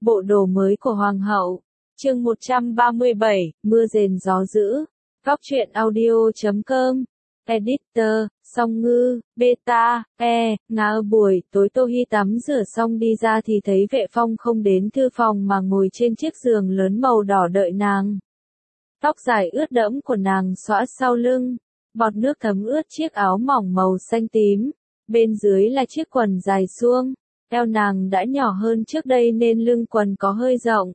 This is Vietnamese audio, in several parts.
bộ đồ mới của Hoàng hậu. Chương 137, mưa rền gió dữ. Góc truyện audio.com. Editor, Song Ngư, Beta, Ngã. Buổi tối Tô Hi tắm rửa xong đi ra thì thấy Vệ Phong không đến thư phòng mà ngồi trên chiếc giường lớn màu đỏ đợi nàng. Tóc dài ướt đẫm của nàng xõa sau lưng, bọt nước thấm ướt chiếc áo mỏng màu xanh tím, bên dưới là chiếc quần dài suông, eo nàng đã nhỏ hơn trước đây nên lưng quần có hơi rộng,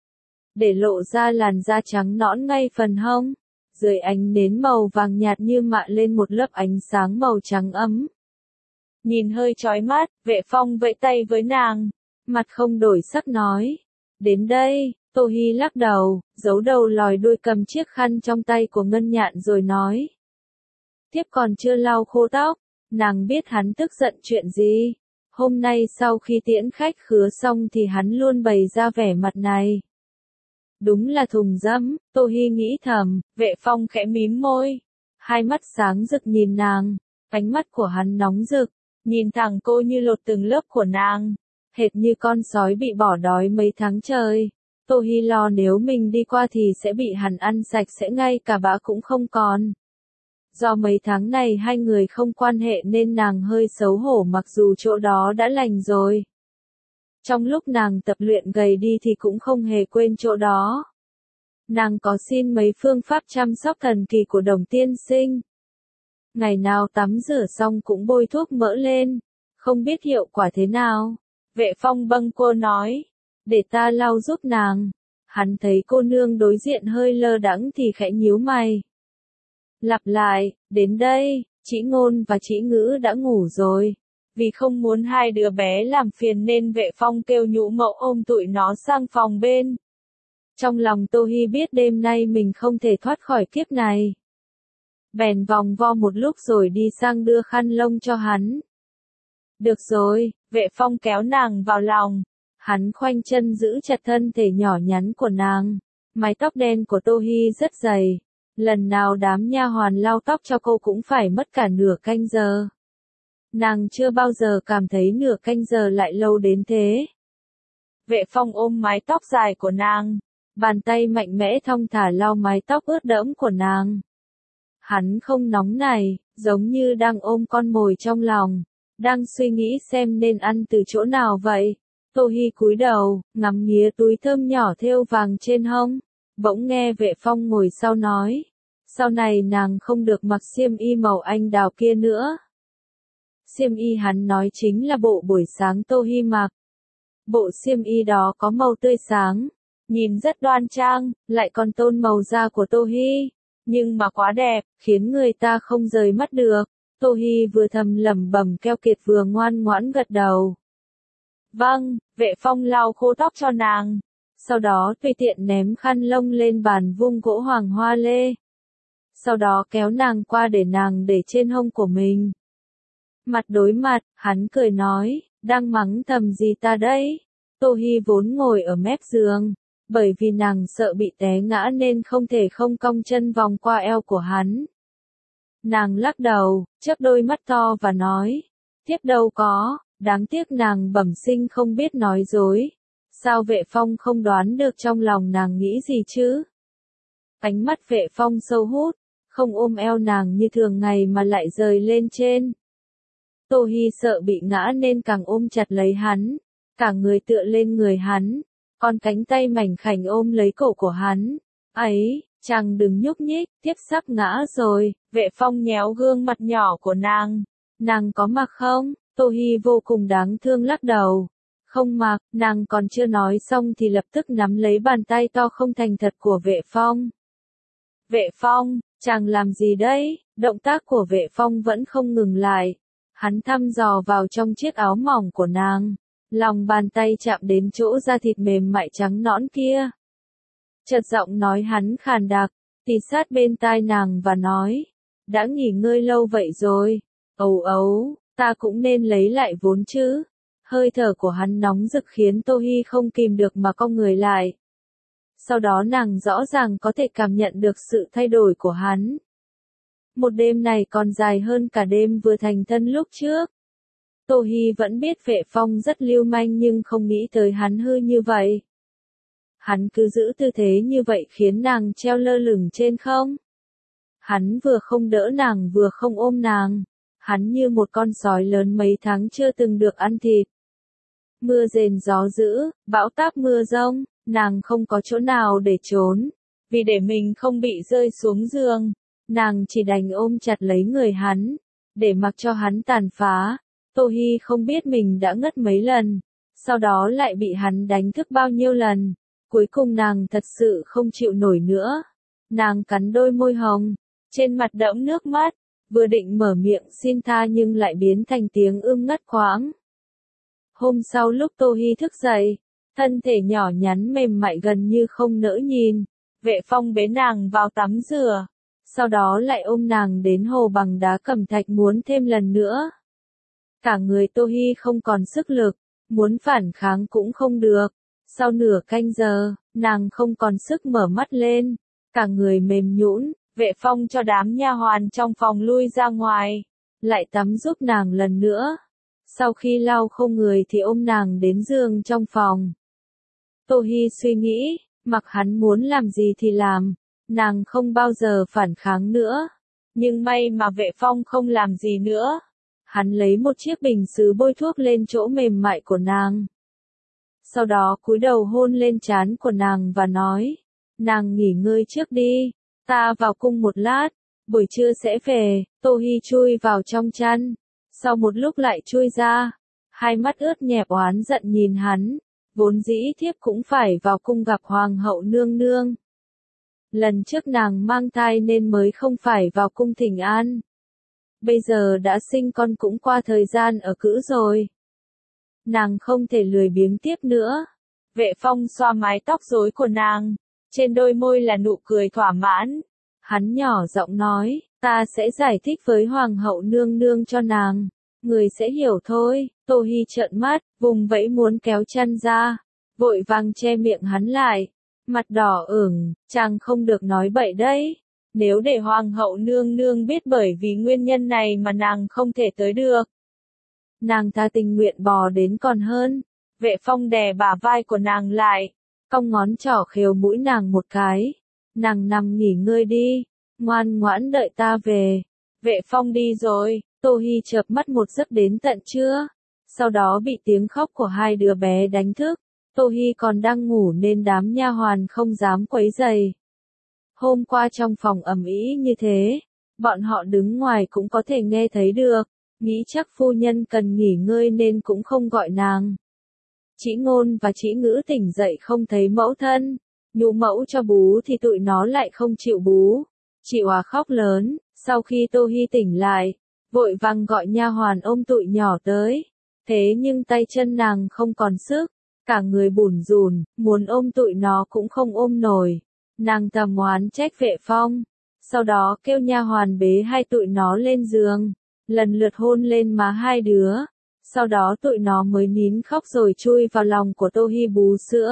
để lộ ra làn da trắng nõn ngay phần hông. Dưới ánh nến màu vàng nhạt như mạ lên một lớp ánh sáng màu trắng ấm. Nhìn hơi chói mắt, Vệ Phong vẫy tay với nàng, mặt không đổi sắc nói. Đến đây, Tô Hi lắc đầu, giấu đầu lòi đuôi cầm chiếc khăn trong tay của Ngân Nhạn rồi nói. Tiếp còn chưa lau khô tóc, nàng biết hắn tức giận chuyện gì. Hôm nay sau khi tiễn khách khứa xong thì hắn luôn bày ra vẻ mặt này. Đúng là thùng dẫm, Tô Hi nghĩ thầm. Vệ Phong khẽ mím môi, hai mắt sáng rực nhìn nàng, ánh mắt của hắn nóng rực, nhìn thẳng cô như lột từng lớp của nàng, hệt như con sói bị bỏ đói mấy tháng trời. Tô Hi lo nếu mình đi qua thì sẽ bị hắn ăn sạch sẽ ngay cả bã cũng không còn. Do mấy tháng này hai người không quan hệ nên nàng hơi xấu hổ mặc dù chỗ đó đã lành rồi. Trong lúc nàng tập luyện gầy đi thì cũng không hề quên chỗ đó. Nàng có xin mấy phương pháp chăm sóc thần kỳ của Đồng tiên sinh. Ngày nào tắm rửa xong cũng bôi thuốc mỡ lên, không biết hiệu quả thế nào. Vệ Phong bâng quơ nói, để ta lau giúp nàng. Hắn thấy cô nương đối diện hơi lơ đãng thì khẽ nhíu mày. Lặp lại, đến đây, chị Ngôn và chị Ngữ đã ngủ rồi. Vì không muốn hai đứa bé làm phiền nên Vệ Phong kêu Nhũ Mậu ôm tụi nó sang phòng bên. Trong lòng Tô Hi biết đêm nay mình không thể thoát khỏi kiếp này. Bèn vòng vo một lúc rồi đi sang đưa khăn lông cho hắn. Được rồi, Vệ Phong kéo nàng vào lòng. Hắn khoanh chân giữ chặt thân thể nhỏ nhắn của nàng. Mái tóc đen của Tô Hi rất dày. Lần nào đám nha hoàn lau tóc cho cô cũng phải mất cả nửa canh giờ. Nàng chưa bao giờ cảm thấy nửa canh giờ lại lâu đến thế. Vệ Phong ôm mái tóc dài của nàng, bàn tay mạnh mẽ thong thả lau mái tóc ướt đẫm của nàng. Hắn không nóng nảy, giống như đang ôm con mồi trong lòng, đang suy nghĩ xem nên ăn từ chỗ nào vậy. Tô Hi cúi đầu, ngắm nghía túi thơm nhỏ thêu vàng trên hông, bỗng nghe Vệ Phong ngồi sau nói, sau này nàng không được mặc xiêm y màu anh đào kia nữa. Xiêm y hắn nói chính là bộ buổi sáng Tô Hi mặc. Bộ xiêm y đó có màu tươi sáng, nhìn rất đoan trang, lại còn tôn màu da của Tô Hi, nhưng mà quá đẹp, khiến người ta không rời mắt được. Tô Hi vừa thầm lẩm bẩm keo kiệt vừa ngoan ngoãn gật đầu. Vâng, Vệ Phong lau khô tóc cho nàng, sau đó tùy tiện ném khăn lông lên bàn vuông gỗ hoàng hoa lê. Sau đó kéo nàng qua để nàng để trên hông của mình. Mặt đối mặt, hắn cười nói, đang mắng thầm gì ta đấy? Tô Hi vốn ngồi ở mép giường, bởi vì nàng sợ bị té ngã nên không thể không cong chân vòng qua eo của hắn. Nàng lắc đầu, chớp đôi mắt to và nói, tiếp đâu có, đáng tiếc nàng bẩm sinh không biết nói dối. Sao Vệ Phong không đoán được trong lòng nàng nghĩ gì chứ? Ánh mắt Vệ Phong sâu hút, không ôm eo nàng như thường ngày mà lại rời lên trên. Tô Hi sợ bị ngã nên càng ôm chặt lấy hắn, cả người tựa lên người hắn, còn cánh tay mảnh khảnh ôm lấy cổ của hắn. Ấy, chàng đừng nhúc nhích, tiếp sắp ngã rồi. Vệ Phong nhéo gương mặt nhỏ của nàng. Nàng có mặc không? Tô Hi vô cùng đáng thương lắc đầu. Không mặc. Nàng còn chưa nói xong thì lập tức nắm lấy bàn tay to không thành thật của Vệ Phong. Vệ Phong, chàng làm gì đấy? Động tác của Vệ Phong vẫn không ngừng lại. Hắn thăm dò vào trong chiếc áo mỏng của nàng, lòng bàn tay chạm đến chỗ da thịt mềm mại trắng nõn kia. Chợt giọng nói hắn khàn đặc, tì sát bên tai nàng và nói, đã nghỉ ngơi lâu vậy rồi, ấu ấu, ta cũng nên lấy lại vốn chứ. Hơi thở của hắn nóng rực khiến Tô Hi không kìm được mà cong người lại. Sau đó nàng rõ ràng có thể cảm nhận được sự thay đổi của hắn. Một đêm này còn dài hơn cả đêm vừa thành thân lúc trước. Tô Hi vẫn biết Vệ Phong rất lưu manh nhưng không nghĩ tới hắn hư như vậy. Hắn cứ giữ tư thế như vậy khiến nàng treo lơ lửng trên không. Hắn vừa không đỡ nàng vừa không ôm nàng. Hắn như một con sói lớn mấy tháng chưa từng được ăn thịt. Mưa rền gió dữ, bão táp mưa rông, nàng không có chỗ nào để trốn. Vì để mình không bị rơi xuống giường, nàng chỉ đành ôm chặt lấy người hắn, để mặc cho hắn tàn phá. Tô Hi không biết mình đã ngất mấy lần, sau đó lại bị hắn đánh thức bao nhiêu lần. Cuối cùng nàng thật sự không chịu nổi nữa. Nàng cắn đôi môi hồng, trên mặt đẫm nước mắt, vừa định mở miệng xin tha nhưng lại biến thành tiếng ngắt quãng. Hôm sau lúc Tô Hi thức dậy, thân thể nhỏ nhắn mềm mại gần như không nỡ nhìn, Vệ Phong bế nàng vào tắm rửa, sau đó lại ôm nàng đến hồ bằng đá cẩm thạch muốn thêm lần nữa. Cả người Tô Hi không còn sức lực, muốn phản kháng cũng không được. Sau nửa canh giờ, nàng không còn sức mở mắt lên, cả người mềm nhũn. Vệ Phong cho đám nha hoàn trong phòng lui ra ngoài, lại tắm giúp nàng lần nữa. Sau khi lau khô người thì ôm nàng đến giường trong phòng. Tô Hi suy nghĩ, mặc hắn muốn làm gì thì làm, nàng không bao giờ phản kháng nữa. Nhưng may mà Vệ Phong không làm gì nữa. Hắn lấy một chiếc bình sứ bôi thuốc lên chỗ mềm mại của nàng. Sau đó cúi đầu hôn lên trán của nàng và nói, nàng nghỉ ngơi trước đi, ta vào cung một lát, buổi trưa sẽ về. Tô Hi chui vào trong chăn, sau một lúc lại chui ra, hai mắt ướt nhẹp oán giận nhìn hắn, vốn dĩ thiếp cũng phải vào cung gặp hoàng hậu nương nương. Lần trước nàng mang thai nên mới không phải vào cung thỉnh an. Bây giờ đã sinh con cũng qua thời gian ở cữ rồi. Nàng không thể lười biếng tiếp nữa. Vệ Phong xoa mái tóc rối của nàng, trên đôi môi là nụ cười thỏa mãn. Hắn nhỏ giọng nói, ta sẽ giải thích với hoàng hậu nương nương cho nàng, người sẽ hiểu thôi. Tô Hi trợn mắt, vùng vẫy muốn kéo chăn ra, vội vàng che miệng hắn lại, mặt đỏ ửng, chàng không được nói bậy đấy. Nếu để hoàng hậu nương nương biết bởi vì nguyên nhân này mà nàng không thể tới được, nàng ta tình nguyện bò đến còn hơn. Vệ Phong đè bả vai của nàng lại, cong ngón trỏ khều mũi nàng một cái. Nàng nằm nghỉ ngơi đi, ngoan ngoãn đợi ta về. Vệ Phong đi rồi, Tô Hi chợp mắt một giấc đến tận trưa, sau đó bị tiếng khóc của hai đứa bé đánh thức. Tô Hi còn đang ngủ nên đám nha hoàn không dám quấy rầy. Hôm qua trong phòng ầm ĩ như thế, bọn họ đứng ngoài cũng có thể nghe thấy được, nghĩ chắc phu nhân cần nghỉ ngơi nên cũng không gọi nàng. Chỉ Ngôn và Chỉ Ngữ tỉnh dậy không thấy mẫu thân, nhũ mẫu cho bú thì tụi nó lại không chịu bú. Chị Hòa khóc lớn, sau khi Tô Hi tỉnh lại, vội vàng gọi nha hoàn ôm tụi nhỏ tới. Thế nhưng tay chân nàng không còn sức, cả người bủn rủn, muốn ôm tụi nó cũng không ôm nổi. Nàng thầm oán trách Vệ Phong, sau đó kêu nha hoàn bế hai tụi nó lên giường, lần lượt hôn lên má hai đứa. Sau đó tụi nó mới nín khóc rồi chui vào lòng của Tô Hi bú sữa.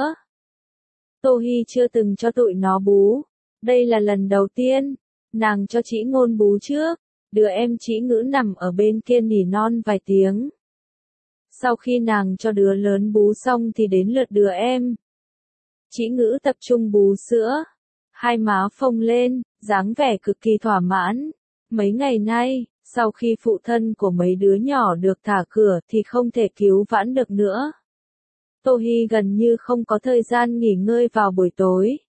Tô Hi chưa từng cho tụi nó bú, đây là lần đầu tiên. Nàng cho Chỉ Ngôn bú trước, đứa em Chỉ Ngữ nằm ở bên kia nỉ non vài tiếng. Sau khi nàng cho đứa lớn bú xong thì đến lượt đứa em. Chỉ Ngữ tập trung bú sữa, hai má phồng lên, dáng vẻ cực kỳ thỏa mãn. Mấy ngày nay, sau khi phụ thân của mấy đứa nhỏ được thả cửa thì không thể cứu vãn được nữa. Tô Hi gần như không có thời gian nghỉ ngơi vào buổi tối.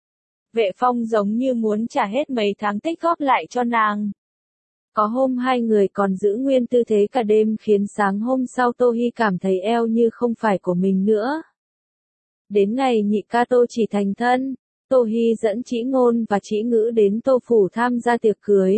Vệ Phong giống như muốn trả hết mấy tháng tích góp lại cho nàng. Có hôm hai người còn giữ nguyên tư thế cả đêm khiến sáng hôm sau Tô Hi cảm thấy eo như không phải của mình nữa. Đến ngày nhị ca Tô Chỉ thành thân, Tô Hi dẫn Chỉ Ngôn và Chỉ Ngữ đến Tô phủ tham gia tiệc cưới.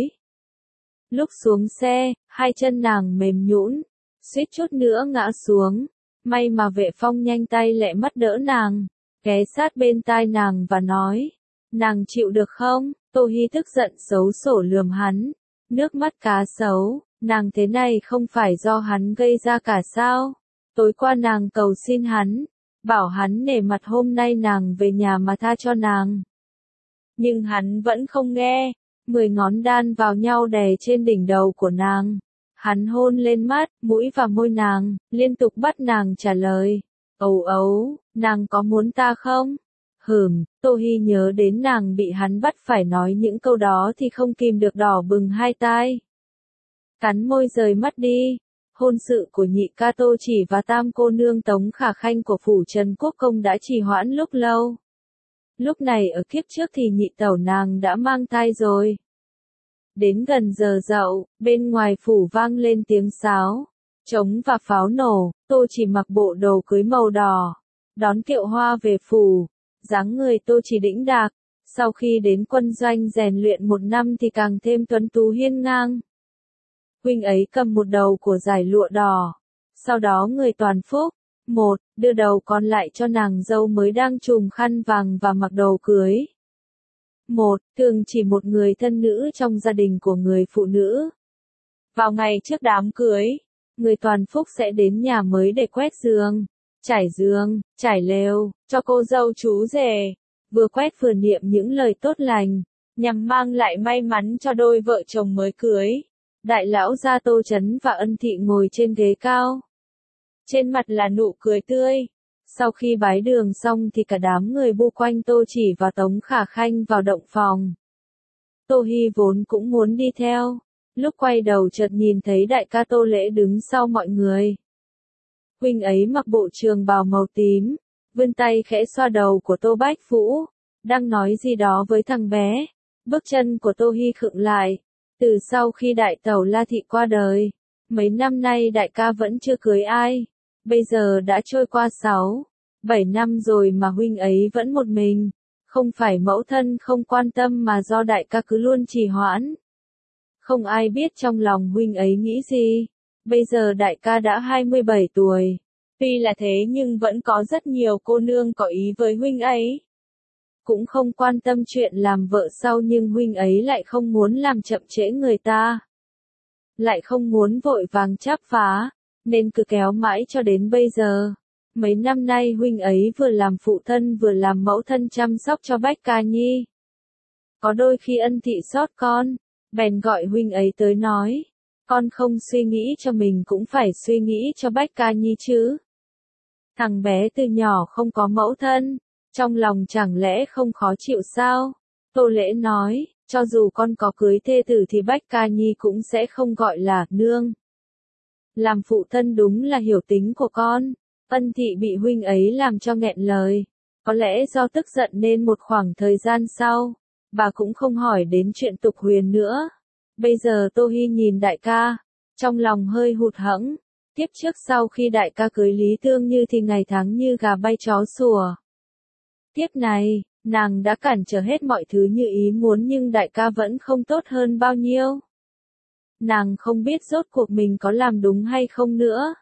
Lúc xuống xe, hai chân nàng mềm nhũn, suýt chút nữa ngã xuống. May mà Vệ Phong nhanh tay lẹ mắt đỡ nàng, ghé sát bên tai nàng và nói, nàng chịu được không? Tô Hi tức giận xấu xổ lườm hắn, nước mắt cá sấu, nàng thế này không phải do hắn gây ra cả sao? Tối qua nàng cầu xin hắn, bảo hắn nể mặt hôm nay nàng về nhà mà tha cho nàng. Nhưng hắn vẫn không nghe, 10 ngón đan vào nhau đè trên đỉnh đầu của nàng. Hắn hôn lên mắt, mũi và môi nàng, liên tục bắt nàng trả lời. Ấu ấu, nàng có muốn ta không? Tô Hi nhớ đến nàng bị hắn bắt phải nói những câu đó thì không kìm được đỏ bừng hai tai. Cắn môi rời mắt đi. Hôn sự của nhị ca Tô Chỉ và tam cô nương Tống Khả Khanh của phủ Trần Quốc Công đã trì hoãn lúc lâu. Lúc này ở kiếp trước thì nhị tẩu nàng đã mang thai rồi. Đến gần giờ dậu, bên ngoài phủ vang lên tiếng sáo, trống và pháo nổ, Tô Chỉ mặc bộ đồ cưới màu đỏ, đón kiệu hoa về phủ, dáng người Tô Chỉ đĩnh đạc, sau khi đến quân doanh rèn luyện một năm thì càng thêm tuấn tú hiên ngang. Huynh ấy cầm một đầu của dải lụa đỏ, sau đó người toàn phúc, đưa đầu còn lại cho nàng dâu mới đang trùm khăn vàng và mặc đồ cưới. Thường chỉ một người thân nữ trong gia đình của người phụ nữ. Vào ngày trước đám cưới, người toàn phúc sẽ đến nhà mới để quét giường, trải lều, cho cô dâu chú rể, vừa quét vừa niệm những lời tốt lành, nhằm mang lại may mắn cho đôi vợ chồng mới cưới. Đại lão gia Tô Chấn và Ân Thị ngồi trên ghế cao. Trên mặt là nụ cười tươi. Sau khi bái đường xong thì cả đám người bu quanh Tô Chỉ và Tống Khả Khanh vào động phòng. Tô Hi vốn cũng muốn đi theo. Lúc quay đầu chợt nhìn thấy đại ca Tô Lễ đứng sau mọi người. Huynh ấy mặc bộ trường bào màu tím, vươn tay khẽ xoa đầu của Tô Bách Vũ, đang nói gì đó với thằng bé. Bước chân của Tô Hi khựng lại. Từ sau khi đại tẩu La Thị qua đời, mấy năm nay đại ca vẫn chưa cưới ai. Bây giờ đã trôi qua 7 năm rồi mà huynh ấy vẫn một mình. Không phải mẫu thân không quan tâm mà do đại ca cứ luôn trì hoãn. Không ai biết trong lòng huynh ấy nghĩ gì. Bây giờ đại ca đã 27 tuổi. Tuy là thế nhưng vẫn có rất nhiều cô nương có ý với huynh ấy. Cũng không quan tâm chuyện làm vợ sau nhưng huynh ấy lại không muốn làm chậm trễ người ta. Lại không muốn vội vàng chắp phá, nên cứ kéo mãi cho đến bây giờ. Mấy năm nay huynh ấy vừa làm phụ thân vừa làm mẫu thân chăm sóc cho Bách Ca Nhi. Có đôi khi Ân Thị sót con, bèn gọi huynh ấy tới nói, con không suy nghĩ cho mình cũng phải suy nghĩ cho Bách Ca Nhi chứ. Thằng bé từ nhỏ không có mẫu thân, trong lòng chẳng lẽ không khó chịu sao? Tô Lễ nói, cho dù con có cưới thê tử thì Bách Ca Nhi cũng sẽ không gọi là nương. Làm phụ thân đúng là hiểu tính của con. Ân Thị bị huynh ấy làm cho nghẹn lời. Có lẽ do tức giận nên một khoảng thời gian sau, bà cũng không hỏi đến chuyện Tục Huyền nữa. Bây giờ Tô Hi nhìn đại ca, trong lòng hơi hụt hẫng. Tiếp trước sau khi đại ca cưới Lý Thương Như thì ngày tháng như gà bay chó sủa. Tiếp này, nàng đã cản trở hết mọi thứ như ý muốn nhưng đại ca vẫn không tốt hơn bao nhiêu. Nàng không biết rốt cuộc mình có làm đúng hay không nữa.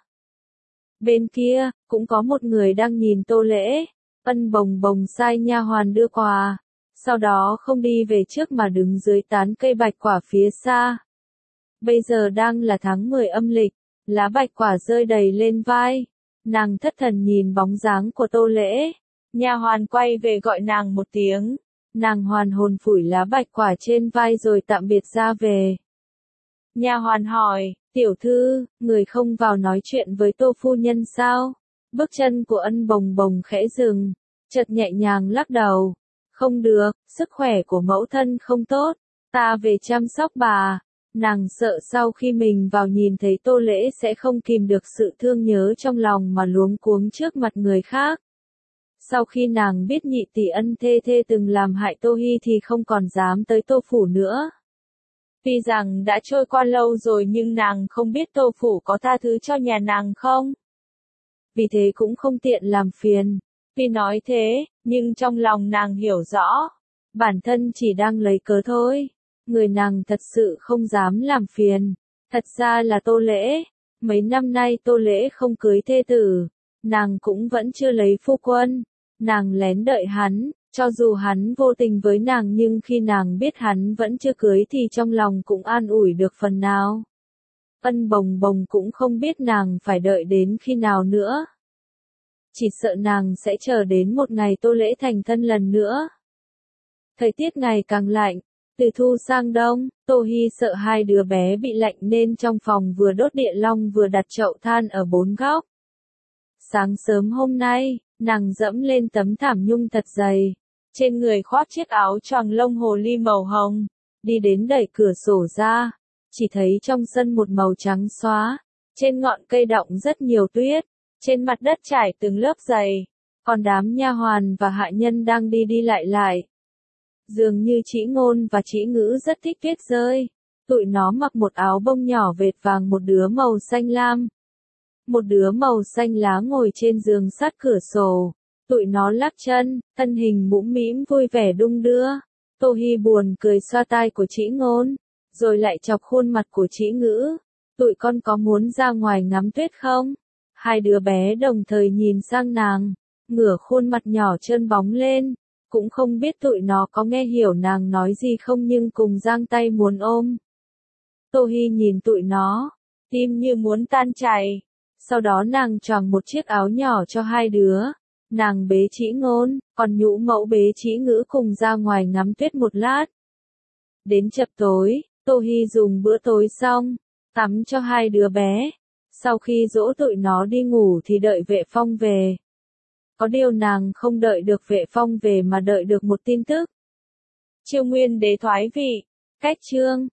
Bên kia, cũng có một người đang nhìn Tô Lễ. Ân Bồng Bồng sai nha hoàn đưa quà, sau đó không đi về trước mà đứng dưới tán cây bạch quả phía xa. Bây giờ đang là tháng 10 âm lịch, lá bạch quả rơi đầy lên vai. Nàng thất thần nhìn bóng dáng của Tô Lễ. Nha hoàn quay về gọi nàng một tiếng. Nàng hoàn hồn phủi lá bạch quả trên vai rồi tạm biệt ra về. Nha hoàn hỏi, tiểu thư, người không vào nói chuyện với Tô phu nhân sao? Bước chân của Ân Bồng Bồng khẽ dừng, chợt nhẹ nhàng lắc đầu. Không được, sức khỏe của mẫu thân không tốt, ta về chăm sóc bà. Nàng sợ sau khi mình vào nhìn thấy Tô Lễ sẽ không kìm được sự thương nhớ trong lòng mà luống cuống trước mặt người khác. Sau khi nàng biết nhị tỷ Ân Thê Thê từng làm hại Tô Hi thì không còn dám tới Tô phủ nữa. Tuy rằng đã trôi qua lâu rồi nhưng nàng không biết Tô phủ có tha thứ cho nhà nàng không. Vì thế cũng không tiện làm phiền. Tuy nói thế, nhưng trong lòng nàng hiểu rõ, bản thân chỉ đang lấy cớ thôi. Người nàng thật sự không dám làm phiền. Thật ra là Tô Lễ. Mấy năm nay Tô Lễ không cưới thê tử, nàng cũng vẫn chưa lấy phu quân. Nàng lén đợi hắn, cho dù hắn vô tình với nàng nhưng khi nàng biết hắn vẫn chưa cưới thì trong lòng cũng an ủi được phần nào. Ân Bồng Bồng cũng không biết nàng phải đợi đến khi nào nữa. Chỉ sợ nàng sẽ chờ đến một ngày Tô Lễ thành thân lần nữa. Thời tiết ngày càng lạnh, Từ thu sang đông, Tô Hi sợ hai đứa bé bị lạnh nên trong phòng vừa đốt địa long vừa đặt chậu than ở bốn góc. Sáng sớm hôm nay, nàng dẫm lên tấm thảm nhung thật dày, trên người khoác chiếc áo choàng lông hồ ly màu hồng, đi đến đẩy cửa sổ ra, chỉ thấy trong sân một màu trắng xóa, trên ngọn cây đọng rất nhiều tuyết, trên mặt đất trải từng lớp dày, còn đám nha hoàn và hạ nhân đang đi đi lại lại. Dường như Trĩ Ngôn và Trĩ Ngữ rất thích tuyết rơi, tụi nó mặc một áo bông nhỏ vệt vàng, một đứa màu xanh lam, một đứa màu xanh lá ngồi trên giường sát cửa sổ, tụi nó lắc chân, thân hình mũm mĩm vui vẻ đung đưa. Tô Hi buồn cười xoa tai của Trĩ Ngôn, rồi lại chọc khuôn mặt của Trĩ Ngữ. Tụi con có muốn ra ngoài ngắm tuyết không? Hai đứa bé đồng thời nhìn sang nàng, ngửa khuôn mặt nhỏ trơn bóng lên, cũng không biết tụi nó có nghe hiểu nàng nói gì không nhưng cùng giang tay muốn ôm. Tô Hi nhìn tụi nó, tim như muốn tan chảy. Sau đó nàng choàng một chiếc áo nhỏ cho hai đứa. Nàng bế Trĩ Ngôn, còn Nhũ Mẫu bế Trĩ Ngữ cùng ra ngoài ngắm tuyết một lát. Đến chập tối, Tô Hi dùng bữa tối xong, tắm cho hai đứa bé. Sau khi dỗ tụi nó đi ngủ thì đợi Vệ Phong về. Có điều nàng không đợi được Vệ Phong về mà đợi được một tin tức. Chiêu Nguyên Đế thoái vị, cách chương.